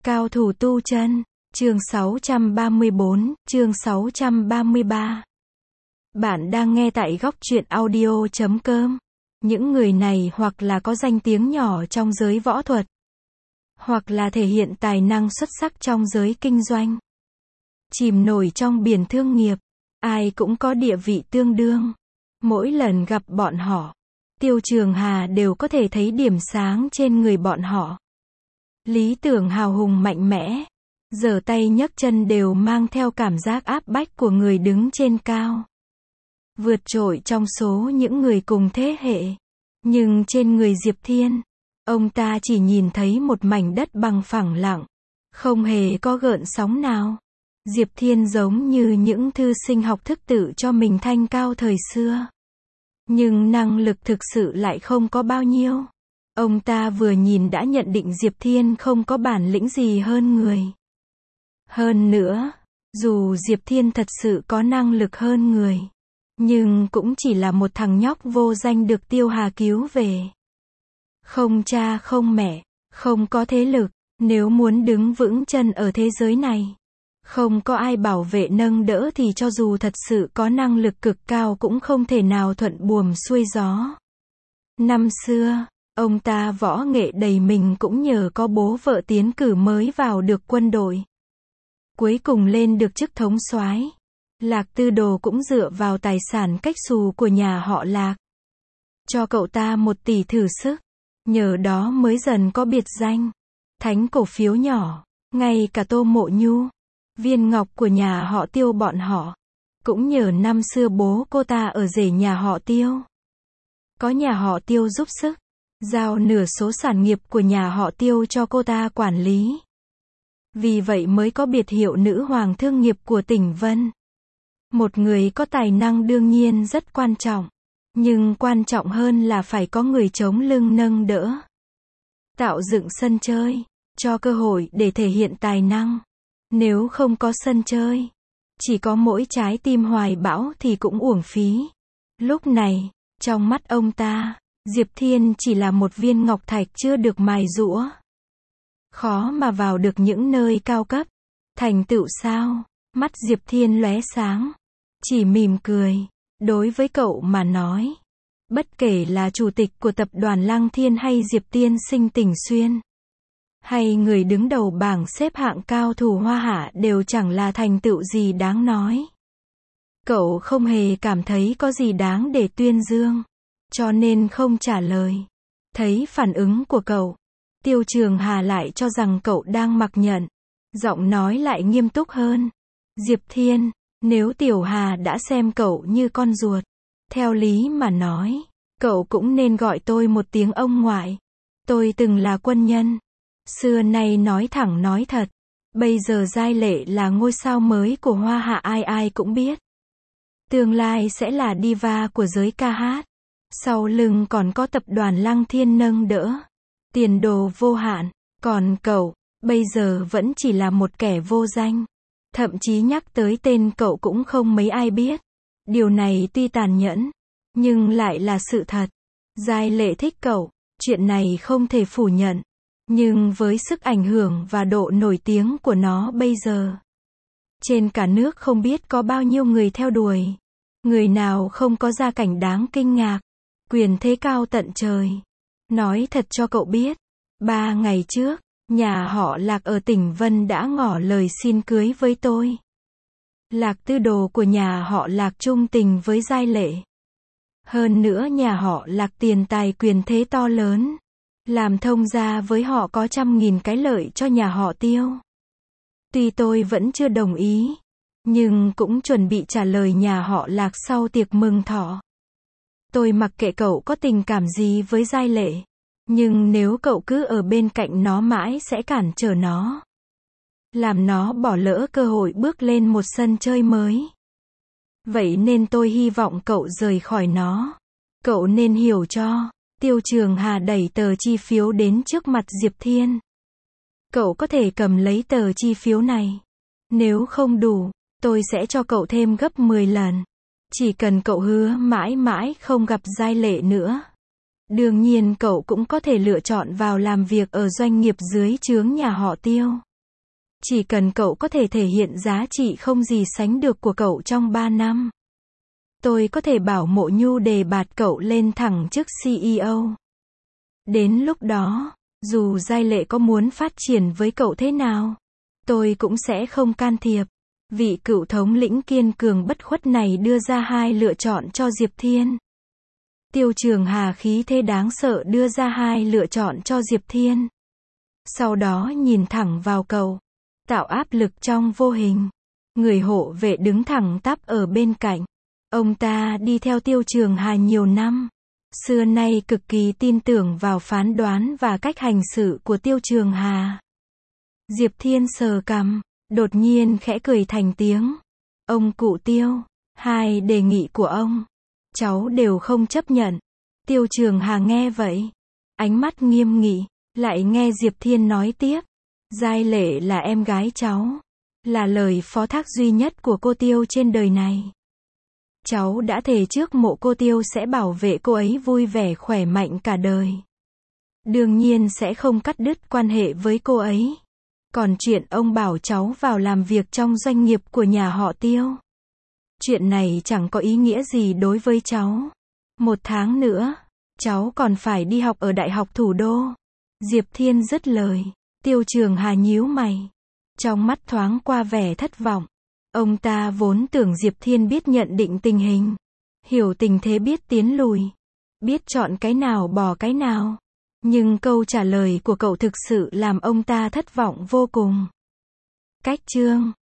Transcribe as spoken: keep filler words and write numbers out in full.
Cao thủ tu chân, chương sáu trăm ba mươi bốn, chương sáu trăm ba mươi ba. Bạn đang nghe tại góc truyện audio chấm com. Những người này hoặc là có danh tiếng nhỏ trong giới võ thuật, hoặc là thể hiện tài năng xuất sắc trong giới kinh doanh. Chìm nổi trong biển thương nghiệp, ai cũng có địa vị tương đương. Mỗi lần gặp bọn họ, Tiêu Trường Hà đều có thể thấy điểm sáng trên người bọn họ. Lý tưởng hào hùng mạnh mẽ, giở tay nhấc chân đều mang theo cảm giác áp bách của người đứng trên cao. Vượt trội trong số những người cùng thế hệ. Nhưng trên người Diệp Thiên, ông ta chỉ nhìn thấy một mảnh đất bằng phẳng lặng, không hề có gợn sóng nào. Diệp Thiên giống như những thư sinh học thức tự cho mình thanh cao thời xưa. Nhưng năng lực thực sự lại không có bao nhiêu. Ông ta vừa nhìn đã nhận định Diệp Thiên không có bản lĩnh gì hơn người. Hơn nữa, dù Diệp Thiên thật sự có năng lực hơn người, nhưng cũng chỉ là một thằng nhóc vô danh được Tiêu Hà cứu về. Không cha không mẹ, không có thế lực, nếu muốn đứng vững chân ở thế giới này, không có ai bảo vệ nâng đỡ thì cho dù thật sự có năng lực cực cao cũng không thể nào thuận buồm xuôi gió. Năm xưa, ông ta võ nghệ đầy mình cũng nhờ có bố vợ tiến cử mới vào được quân đội. Cuối cùng lên được chức thống soái. Lạc Tư Đồ cũng dựa vào tài sản cách xù của nhà họ Lạc. Cho cậu ta một tỷ thử sức. Nhờ đó mới dần có biệt danh. Thánh cổ phiếu nhỏ. Ngay cả Tô Mộ Nhu, viên ngọc của nhà họ Tiêu bọn họ, cũng nhờ năm xưa bố cô ta ở rể nhà họ Tiêu. Có nhà họ Tiêu giúp sức, giao nửa số sản nghiệp của nhà họ Tiêu cho cô ta quản lý. Vì vậy mới có biệt hiệu nữ hoàng thương nghiệp của tỉnh Vân. Một người có tài năng đương nhiên rất quan trọng, nhưng quan trọng hơn là phải có người chống lưng nâng đỡ. Tạo dựng sân chơi, cho cơ hội để thể hiện tài năng. Nếu không có sân chơi, chỉ có mỗi trái tim hoài bão thì cũng uổng phí. Lúc này, trong mắt ông ta, Diệp Thiên chỉ là một viên ngọc thạch chưa được mài giũa. Khó mà vào được những nơi cao cấp. Thành tựu sao? Mắt Diệp Thiên lóe sáng, chỉ mỉm cười. Đối với cậu mà nói, bất kể là chủ tịch của tập đoàn Lăng Thiên hay Diệp Tiên Sinh Tỉnh Xuyên, hay người đứng đầu bảng xếp hạng cao thủ Hoa Hạ đều chẳng là thành tựu gì đáng nói. Cậu không hề cảm thấy có gì đáng để tuyên dương, cho nên không trả lời. Thấy phản ứng của cậu, Tiêu Trường Hà lại cho rằng cậu đang mặc nhận. Giọng nói lại nghiêm túc hơn. Diệp Thiên, nếu Tiểu Hà đã xem cậu như con ruột, theo lý mà nói, cậu cũng nên gọi tôi một tiếng ông ngoại. Tôi từng là quân nhân. Xưa nay nói thẳng nói thật. Bây giờ Giai Lệ là ngôi sao mới của Hoa Hạ ai ai cũng biết. Tương lai sẽ là diva của giới ca hát. Sau lưng còn có tập đoàn Lăng Thiên nâng đỡ. Tiền đồ vô hạn. Còn cậu, bây giờ vẫn chỉ là một kẻ vô danh. Thậm chí nhắc tới tên cậu cũng không mấy ai biết. Điều này tuy tàn nhẫn, nhưng lại là sự thật. Giai Lệ thích cậu, chuyện này không thể phủ nhận. Nhưng với sức ảnh hưởng và độ nổi tiếng của nó bây giờ, trên cả nước không biết có bao nhiêu người theo đuổi. Người nào không có gia cảnh đáng kinh ngạc, quyền thế cao tận trời. Nói thật cho cậu biết, ba ngày trước, nhà họ Lạc ở tỉnh Vân đã ngỏ lời xin cưới với tôi. Lạc Tư Đồ của nhà họ Lạc trung tình với Giai Lệ. Hơn nữa nhà họ Lạc tiền tài quyền thế to lớn. Làm thông gia với họ có trăm nghìn cái lợi cho nhà họ Tiêu. Tuy tôi vẫn chưa đồng ý, nhưng cũng chuẩn bị trả lời nhà họ Lạc sau tiệc mừng thọ. Tôi mặc kệ cậu có tình cảm gì với Giai Lệ, nhưng nếu cậu cứ ở bên cạnh nó mãi sẽ cản trở nó, làm nó bỏ lỡ cơ hội bước lên một sân chơi mới. Vậy nên tôi hy vọng cậu rời khỏi nó. Cậu nên hiểu cho. Tiêu Trường Hà đẩy tờ chi phiếu đến trước mặt Diệp Thiên. Cậu có thể cầm lấy tờ chi phiếu này. Nếu không đủ, tôi sẽ cho cậu thêm gấp mười lần. Chỉ cần cậu hứa mãi mãi không gặp Giai Lệ nữa. Đương nhiên cậu cũng có thể lựa chọn vào làm việc ở doanh nghiệp dưới trướng nhà họ Tiêu. Chỉ cần cậu có thể thể hiện giá trị không gì sánh được của cậu trong ba năm. Tôi có thể bảo Mộ Nhu đề bạt cậu lên thẳng chức xê e ô. Đến lúc đó, dù Giai Lệ có muốn phát triển với cậu thế nào, tôi cũng sẽ không can thiệp. Vị cựu thống lĩnh kiên cường bất khuất này đưa ra hai lựa chọn cho Diệp Thiên. Tiêu Trường Hà khí thế đáng sợ đưa ra hai lựa chọn cho Diệp Thiên. Sau đó nhìn thẳng vào cậu, tạo áp lực trong vô hình. Người hộ vệ đứng thẳng tắp ở bên cạnh. Ông ta đi theo Tiêu Trường Hà nhiều năm. Xưa nay cực kỳ tin tưởng vào phán đoán và cách hành xử của Tiêu Trường Hà. Diệp Thiên sờ cằm, đột nhiên khẽ cười thành tiếng. Ông cụ Tiêu, hai đề nghị của ông, cháu đều không chấp nhận. Tiêu Trường Hà nghe vậy, ánh mắt nghiêm nghị, lại nghe Diệp Thiên nói tiếp. Giai Lệ là em gái cháu, là lời phó thác duy nhất của cô Tiêu trên đời này. Cháu đã thề trước mộ cô Tiêu sẽ bảo vệ cô ấy vui vẻ khỏe mạnh cả đời. Đương nhiên sẽ không cắt đứt quan hệ với cô ấy. Còn chuyện ông bảo cháu vào làm việc trong doanh nghiệp của nhà họ Tiêu, chuyện này chẳng có ý nghĩa gì đối với cháu. Một tháng nữa, cháu còn phải đi học ở Đại học Thủ đô. Diệp Thiên dứt lời. Tiêu Trường Hà nhíu mày, trong mắt thoáng qua vẻ thất vọng. Ông ta vốn tưởng Diệp Thiên biết nhận định tình hình, hiểu tình thế biết tiến lùi, biết chọn cái nào bỏ cái nào. Nhưng câu trả lời của cậu thực sự làm ông ta thất vọng vô cùng. Cách chương